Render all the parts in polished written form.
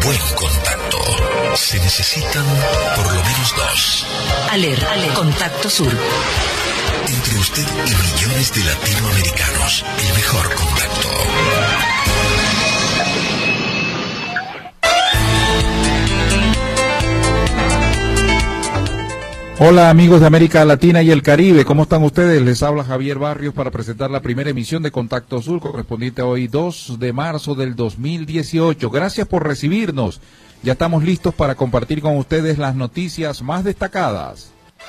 buen contacto. Se necesitan por lo menos dos. ALER, Contacto Sur. Entre usted y millones de latinoamericanos, el mejor contacto. Hola amigos de América Latina y el Caribe, ¿cómo están ustedes? Les habla Javier Barrios para presentar la primera emisión de Contacto Sur, correspondiente a hoy 2 de marzo del 2018. Gracias por recibirnos. Ya estamos listos para compartir con ustedes las noticias más destacadas.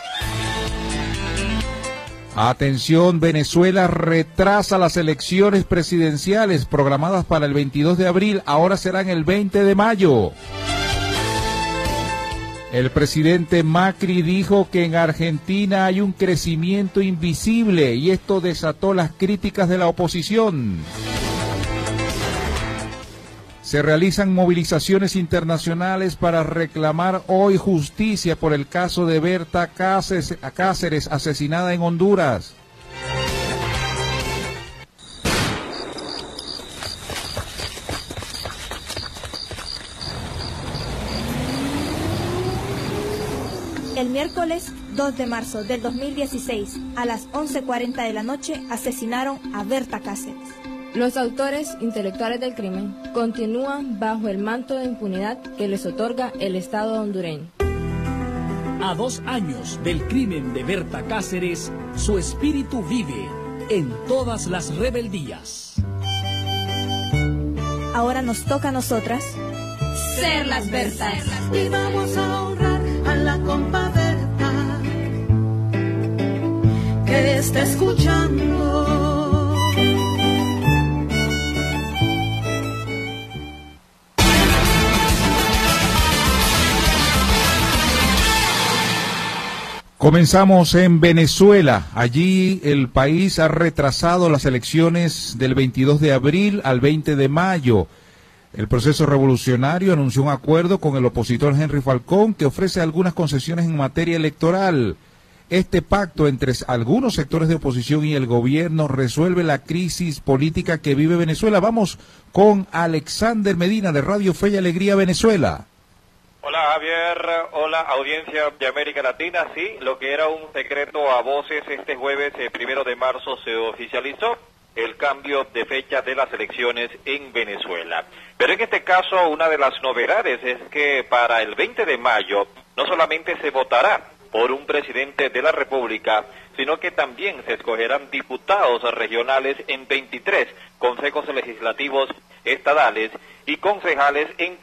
Atención, Venezuela retrasa las elecciones presidenciales programadas para el 22 de abril, ahora serán el 20 de mayo. El presidente Macri dijo que en Argentina hay un crecimiento invisible y esto desató las críticas de la oposición. Se realizan movilizaciones internacionales para reclamar hoy justicia por el caso de Berta Cáceres, asesinada en Honduras. El miércoles 2 de marzo del 2016, a las 11:40 de la noche, asesinaron a Berta Cáceres. Los autores intelectuales del crimen continúan bajo el manto de impunidad que les otorga el Estado hondureño. A 2 años del crimen de Berta Cáceres, su espíritu vive en todas las rebeldías. Ahora nos toca a nosotras ser las Bertas. Y vamos a honrar a la compa Berta, que está escuchando. Comenzamos en Venezuela. Allí el país ha retrasado las elecciones del 22 de abril al 20 de mayo. El proceso revolucionario anunció un acuerdo con el opositor Henry Falcón que ofrece algunas concesiones en materia electoral. Este pacto entre algunos sectores de oposición y el gobierno resuelve la crisis política que vive Venezuela. Vamos con Alexander Medina de Radio Fe y Alegría Venezuela. Hola Javier, hola audiencia de América Latina. Sí, lo que era un secreto a voces este jueves 1 de marzo se oficializó el cambio de fecha de las elecciones en Venezuela. Pero en este caso una de las novedades es que para el 20 de mayo no solamente se votará por un presidente de la República, sino que también se escogerán diputados regionales en 23 consejos legislativos estadales y concejales en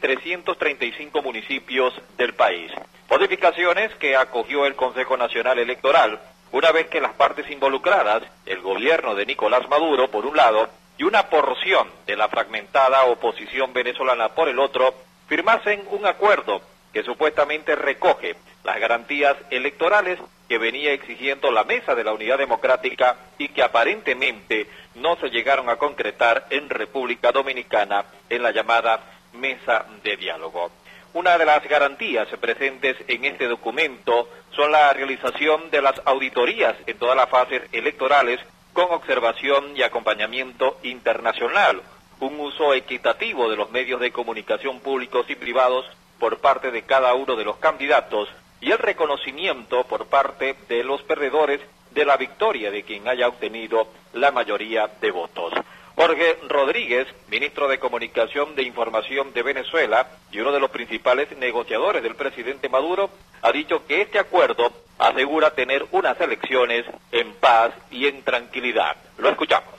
335 municipios del país. Modificaciones que acogió el Consejo Nacional Electoral, una vez que las partes involucradas, el gobierno de Nicolás Maduro por un lado y una porción de la fragmentada oposición venezolana por el otro, firmasen un acuerdo que supuestamente recoge las garantías electorales que venía exigiendo la Mesa de la Unidad Democrática y que aparentemente no se llegaron a concretar en República Dominicana en la llamada Mesa de Diálogo. Una de las garantías presentes en este documento son la realización de las auditorías en todas las fases electorales con observación y acompañamiento internacional, un uso equitativo de los medios de comunicación públicos y privados por parte de cada uno de los candidatos y el reconocimiento por parte de los perdedores de la victoria de quien haya obtenido la mayoría de votos. Jorge Rodríguez, ministro de Comunicación de Información de Venezuela y uno de los principales negociadores del presidente Maduro, ha dicho que este acuerdo asegura tener unas elecciones en paz y en tranquilidad. Lo escuchamos.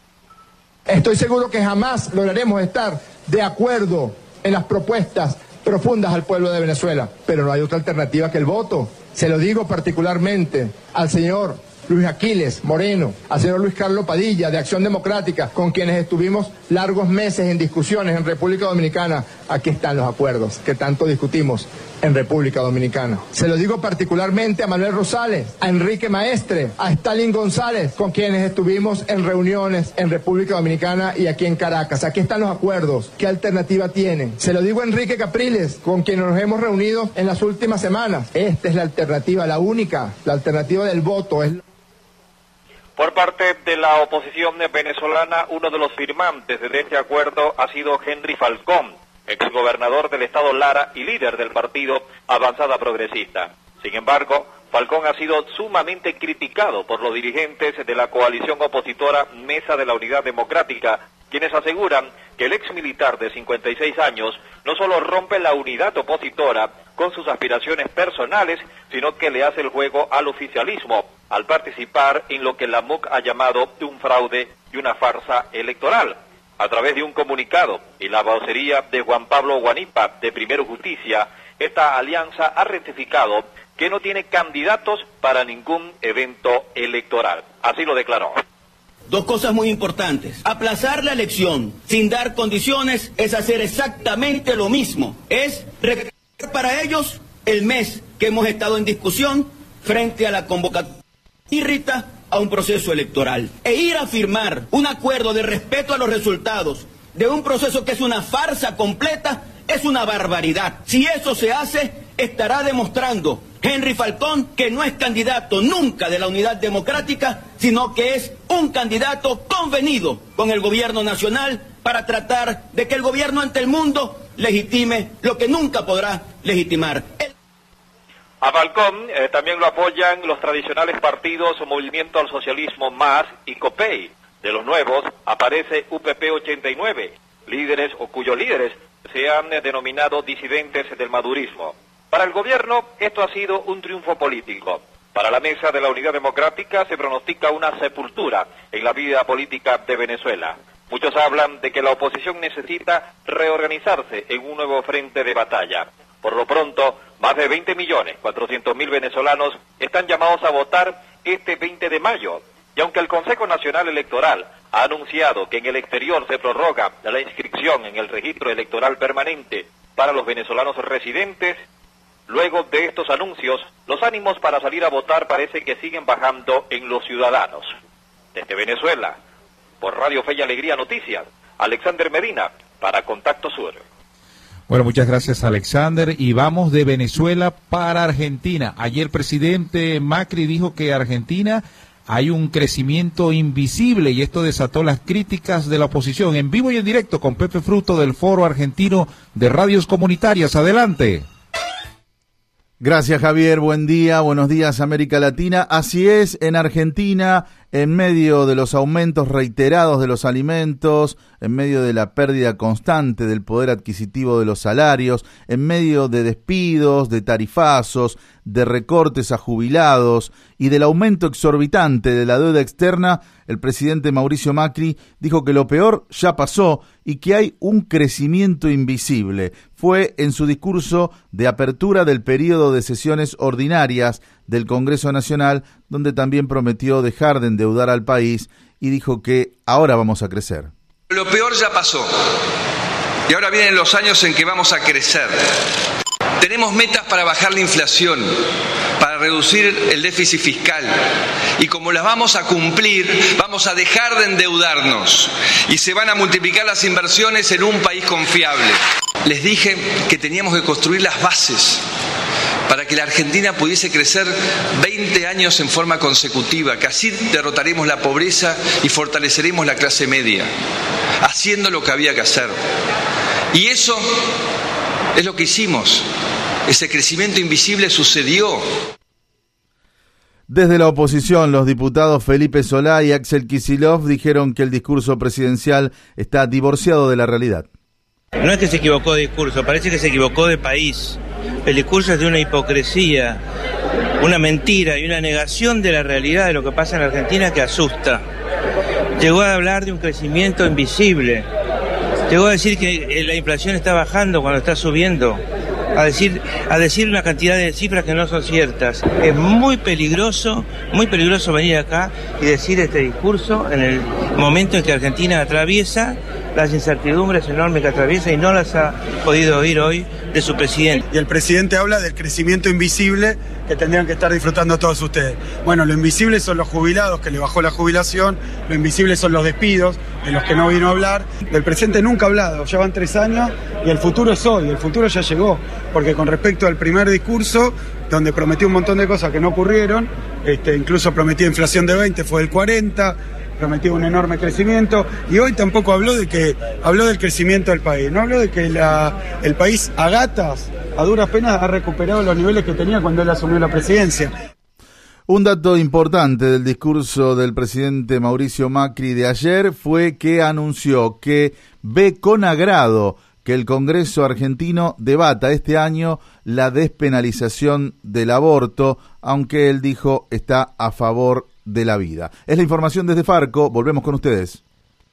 Estoy seguro que jamás lograremos estar de acuerdo en las propuestas profundas al pueblo de Venezuela, pero no hay otra alternativa que el voto. Se lo digo particularmente al señor Luis Aquiles Moreno, al señor Luis Carlos Padilla de Acción Democrática, con quienes estuvimos largos meses en discusiones en República Dominicana. Aquí están los acuerdos que tanto discutimos en República Dominicana. Se lo digo particularmente a Manuel Rosales, a Enrique Maestre, a Stalin González, con quienes estuvimos en reuniones en República Dominicana y aquí en Caracas. Aquí están los acuerdos. ¿Qué alternativa tienen? Se lo digo a Enrique Capriles, con quien nos hemos reunido en las últimas semanas. Esta es la alternativa, la única, la alternativa del voto. Por parte de la oposición venezolana, uno de los firmantes de este acuerdo ha sido Henry Falcón, exgobernador del estado Lara y líder del partido Avanzada Progresista. Sin embargo, Falcón ha sido sumamente criticado por los dirigentes de la coalición opositora Mesa de la Unidad Democrática, quienes aseguran que el exmilitar de 56 años no solo rompe la unidad opositora con sus aspiraciones personales, sino que le hace el juego al oficialismo al participar en lo que la MUC ha llamado un fraude y una farsa electoral. A través de un comunicado y la vocería de Juan Pablo Guanipa de Primero Justicia, esta alianza ha rectificado que no tiene candidatos para ningún evento electoral. Así lo declaró. Dos cosas muy importantes. Aplazar la elección sin dar condiciones es hacer exactamente lo mismo. Es recortar para ellos el mes que hemos estado en discusión frente a la convocatoria irrita a un proceso electoral. E ir a firmar un acuerdo de respeto a los resultados de un proceso que es una farsa completa es una barbaridad. Si eso se hace, estará demostrando Henry Falcón que no es candidato nunca de la Unidad Democrática, sino que es un candidato convenido con el gobierno nacional para tratar de que el gobierno ante el mundo legitime lo que nunca podrá legitimar. A Falcón también lo apoyan los tradicionales partidos Movimiento al Socialismo Más y COPEI. De los nuevos aparece UPP 89, líderes o cuyos líderes se han denominado disidentes del madurismo. Para el gobierno esto ha sido un triunfo político. Para la Mesa de la Unidad Democrática se pronostica una sepultura en la vida política de Venezuela. Muchos hablan de que la oposición necesita reorganizarse en un nuevo frente de batalla. Por lo pronto, más de 20.400.000 venezolanos están llamados a votar este 20 de mayo. Y aunque el Consejo Nacional Electoral ha anunciado que en el exterior se prorroga la inscripción en el registro electoral permanente para los venezolanos residentes, luego de estos anuncios, los ánimos para salir a votar parece que siguen bajando en los ciudadanos. Desde Venezuela, por Radio Fe y Alegría Noticias, Alexander Medina, para Contacto Sur. Bueno, muchas gracias, Alexander. Y vamos de Venezuela para Argentina. Ayer el presidente Macri dijo que Argentina hay un crecimiento invisible y esto desató las críticas de la oposición. En vivo y en directo con Pepe Fruto del Foro Argentino de Radios Comunitarias. Adelante. Gracias, Javier. Buen día. Buenos días, América Latina. Así es, en Argentina, en medio de los aumentos reiterados de los alimentos, en medio de la pérdida constante del poder adquisitivo de los salarios, en medio de despidos, de tarifazos, de recortes a jubilados y del aumento exorbitante de la deuda externa, el presidente Mauricio Macri dijo que lo peor ya pasó y que hay un crecimiento invisible. Fue en su discurso de apertura del periodo de sesiones ordinarias del Congreso Nacional, donde también prometió dejar de endeudar al país y dijo que ahora vamos a crecer. Lo peor ya pasó y ahora vienen los años en que vamos a crecer. Tenemos metas para bajar la inflación, para reducir el déficit fiscal y como las vamos a cumplir, vamos a dejar de endeudarnos y se van a multiplicar las inversiones en un país confiable. Les dije que teníamos que construir las bases para que la Argentina pudiese crecer 20 años en forma consecutiva, que así derrotaremos la pobreza y fortaleceremos la clase media, haciendo lo que había que hacer. Y eso es lo que hicimos. Ese crecimiento invisible sucedió. Desde la oposición, los diputados Felipe Solá y Axel Kicillof dijeron que el discurso presidencial está divorciado de la realidad. No es que se equivocó de discurso, parece que se equivocó de país. El discurso es de una hipocresía, una mentira y una negación de la realidad de lo que pasa en Argentina que asusta. Llegó a hablar de un crecimiento invisible. Llegó a decir que la inflación está bajando cuando está subiendo. A decir una cantidad de cifras que no son ciertas. Es muy peligroso venir acá y decir este discurso en el momento en que Argentina atraviesa las incertidumbres enormes que atraviesa y no las ha podido oír hoy de su presidente. Y el presidente habla del crecimiento invisible que tendrían que estar disfrutando todos ustedes. Bueno, lo invisible son los jubilados, que le bajó la jubilación, lo invisible son los despidos, de los que no vino a hablar. Del presente nunca ha hablado, ya van 3 años y el futuro es hoy, el futuro ya llegó, porque con respecto al primer discurso, donde prometió un montón de cosas que no ocurrieron, incluso prometía inflación de 20, fue del 40, prometía un enorme crecimiento, y hoy tampoco habló del crecimiento del país, no habló de que el país a gatas, a duras penas, ha recuperado los niveles que tenía cuando él asumió la presidencia. Un dato importante del discurso del presidente Mauricio Macri de ayer fue que anunció que ve con agrado que el Congreso argentino debata este año la despenalización del aborto, aunque él dijo está a favor de la vida. Es la información desde Farco, volvemos con ustedes.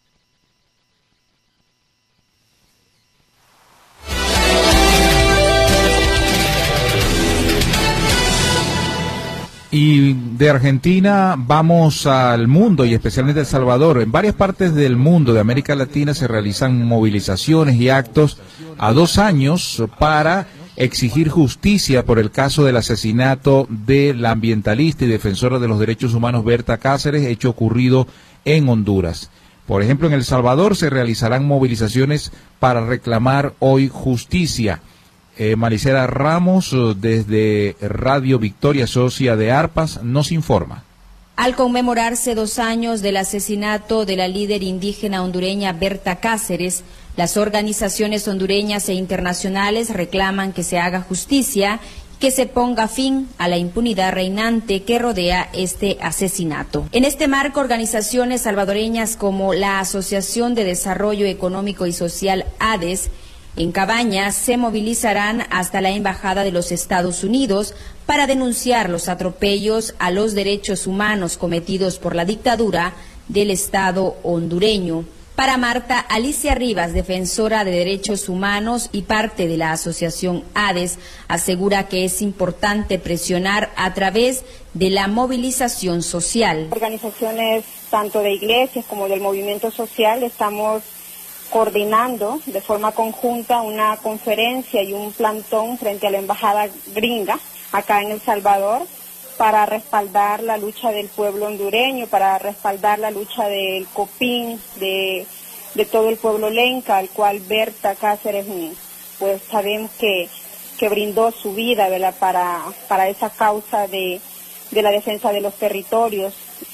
Y de Argentina vamos al mundo y especialmente a El Salvador. En varias partes del mundo de América Latina se realizan movilizaciones y actos a 2 años para exigir justicia por el caso del asesinato de la ambientalista y defensora de los derechos humanos Berta Cáceres, hecho ocurrido en Honduras. Por ejemplo, en El Salvador se realizarán movilizaciones para reclamar hoy justicia. Maricela Ramos, desde Radio Victoria Socia de Arpas, nos informa. Al conmemorarse 2 años del asesinato de la líder indígena hondureña Berta Cáceres, las organizaciones hondureñas e internacionales reclaman que se haga justicia, que se ponga fin a la impunidad reinante que rodea este asesinato. En este marco, organizaciones salvadoreñas como la Asociación de Desarrollo Económico y Social ADES en Cabañas se movilizarán hasta la Embajada de los Estados Unidos para denunciar los atropellos a los derechos humanos cometidos por la dictadura del Estado hondureño. Para Marta Alicia Rivas, defensora de derechos humanos y parte de la Asociación ADES, asegura que es importante presionar a través de la movilización social. Organizaciones tanto de iglesias como del movimiento social estamos coordinando de forma conjunta una conferencia y un plantón frente a la embajada gringa acá en El Salvador para respaldar la lucha del pueblo hondureño, para respaldar la lucha del COPIN, de todo el pueblo lenca, al cual Berta Cáceres, pues sabemos que brindó su vida, ¿verdad?, para esa causa de la defensa de los territorios.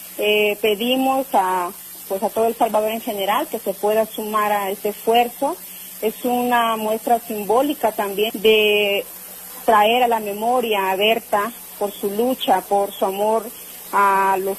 Pedimos a todo El Salvador en general que se pueda sumar a este esfuerzo. Es una muestra simbólica también de traer a la memoria a Berta por su lucha, por su amor a los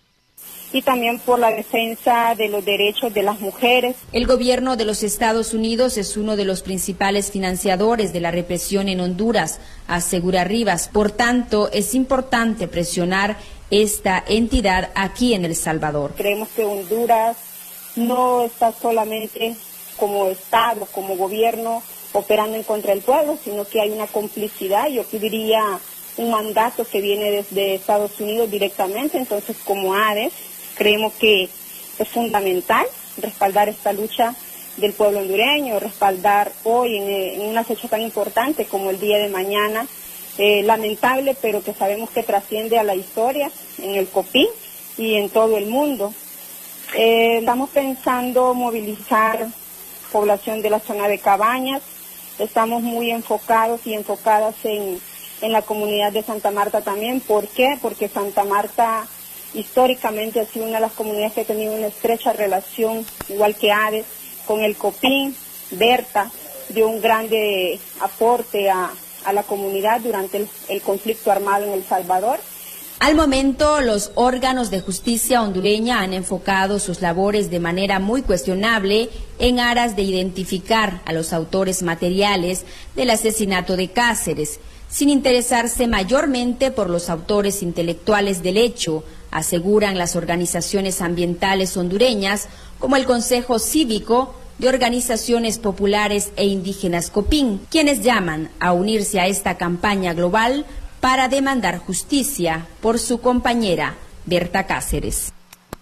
y también por la defensa de los derechos de las mujeres. El gobierno de los Estados Unidos es uno de los principales financiadores de la represión en Honduras, asegura Rivas. Por tanto, es importante presionar esta entidad aquí en El Salvador. Creemos que Honduras no está solamente como Estado, como gobierno, operando en contra del pueblo, sino que hay una complicidad, yo diría un mandato que viene desde Estados Unidos directamente. Entonces, como ADES, creemos que es fundamental respaldar esta lucha del pueblo hondureño, respaldar hoy en una fecha tan importante como el día de mañana, lamentable, pero que sabemos que trasciende a la historia en el COPIN y en todo el mundo. Estamos pensando movilizar población de la zona de Cabañas, estamos muy enfocados y enfocadas en la comunidad de Santa Marta también. ¿Por qué? Porque Santa Marta históricamente ha sido una de las comunidades que ha tenido una estrecha relación, igual que ADES, con el COPIN. Berta dio un grande aporte a la comunidad durante el conflicto armado en El Salvador. Al momento, los órganos de justicia hondureña han enfocado sus labores de manera muy cuestionable en aras de identificar a los autores materiales del asesinato de Cáceres, sin interesarse mayormente por los autores intelectuales del hecho, aseguran las organizaciones ambientales hondureñas, como el Consejo Cívico de Organizaciones Populares e Indígenas COPIN, quienes llaman a unirse a esta campaña global para demandar justicia por su compañera Berta Cáceres.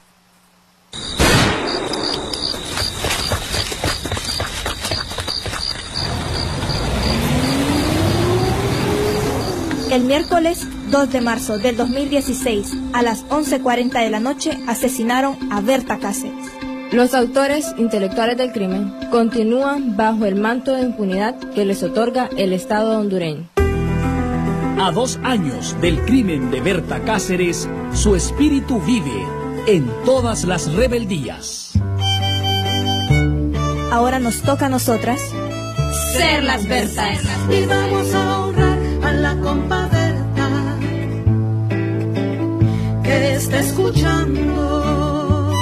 El miércoles 2 de marzo del 2016, a las 11:40 de la noche, asesinaron a Berta Cáceres. Los autores intelectuales del crimen continúan bajo el manto de impunidad que les otorga el Estado hondureño. A 2 años del crimen de Berta Cáceres, su espíritu vive en todas las rebeldías. Ahora nos toca a nosotras ser las Bertas. Y vamos a honrar a la compa Berta que está escuchando.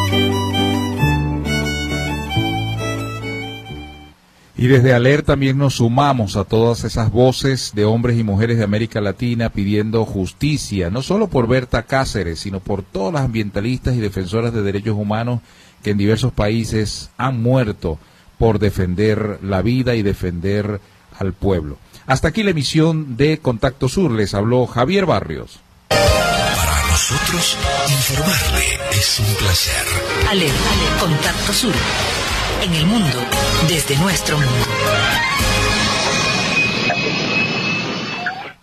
Y desde ALER también nos sumamos a todas esas voces de hombres y mujeres de América Latina pidiendo justicia, no solo por Berta Cáceres, sino por todas las ambientalistas y defensoras de derechos humanos que en diversos países han muerto por defender la vida y defender al pueblo. Hasta aquí la emisión de Contacto Sur. Les habló Javier Barrios. Para nosotros, informarle es un placer. ALER, Contacto Sur. En el mundo, desde nuestro mundo.